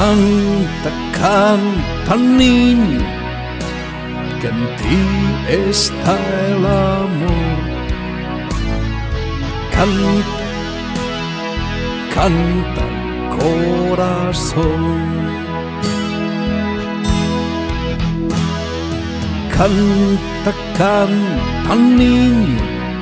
Canta, canta, niño, que en ti está el amor. Canta, canta, corazón. Canta, canta, niño,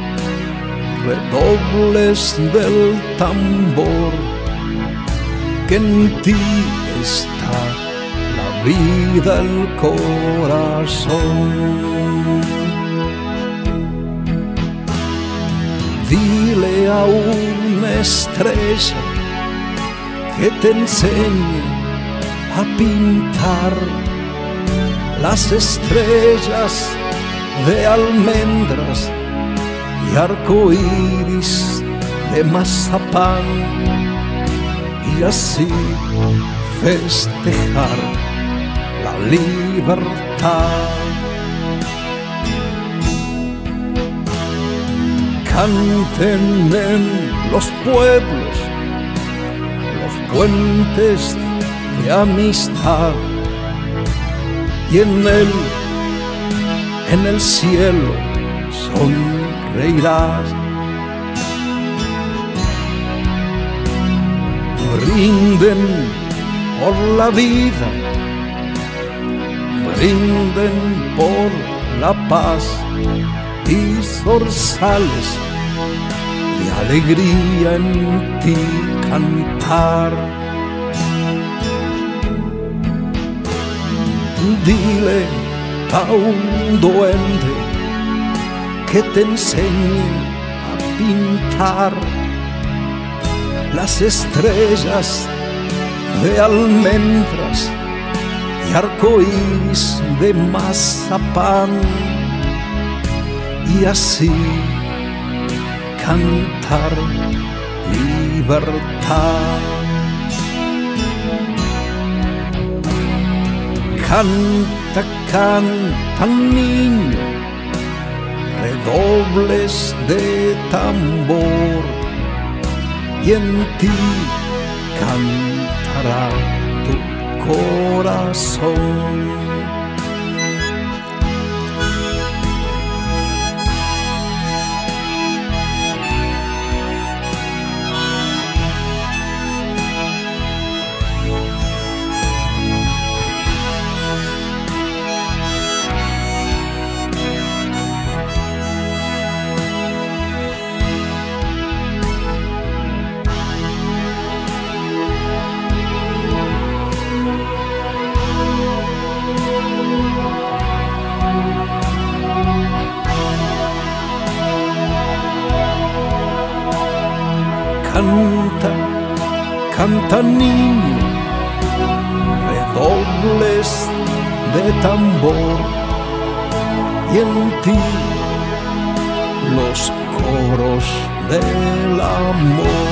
redobles del tambor, que en ti está la vida, el corazón. Dile a una estrella que te enseñe a pintar las estrellas de almendras y arcoíris de mazapán, y así festejar la libertad. Canten en los pueblos los puentes de amistad, y en el cielo sonreirás. Brinden por la vida, brinden por la paz, y zorzales de alegría en ti cantar. Dile a un duende que te enseñe a pintar las estrellas de almendras y arcoíris de mazapán, y así cantar libertad. Canta, canta, niño, redobles de tambor, y en ti cantará tu corazón. Canta, canta, niño, redobles de tambor, y en ti los coros del amor.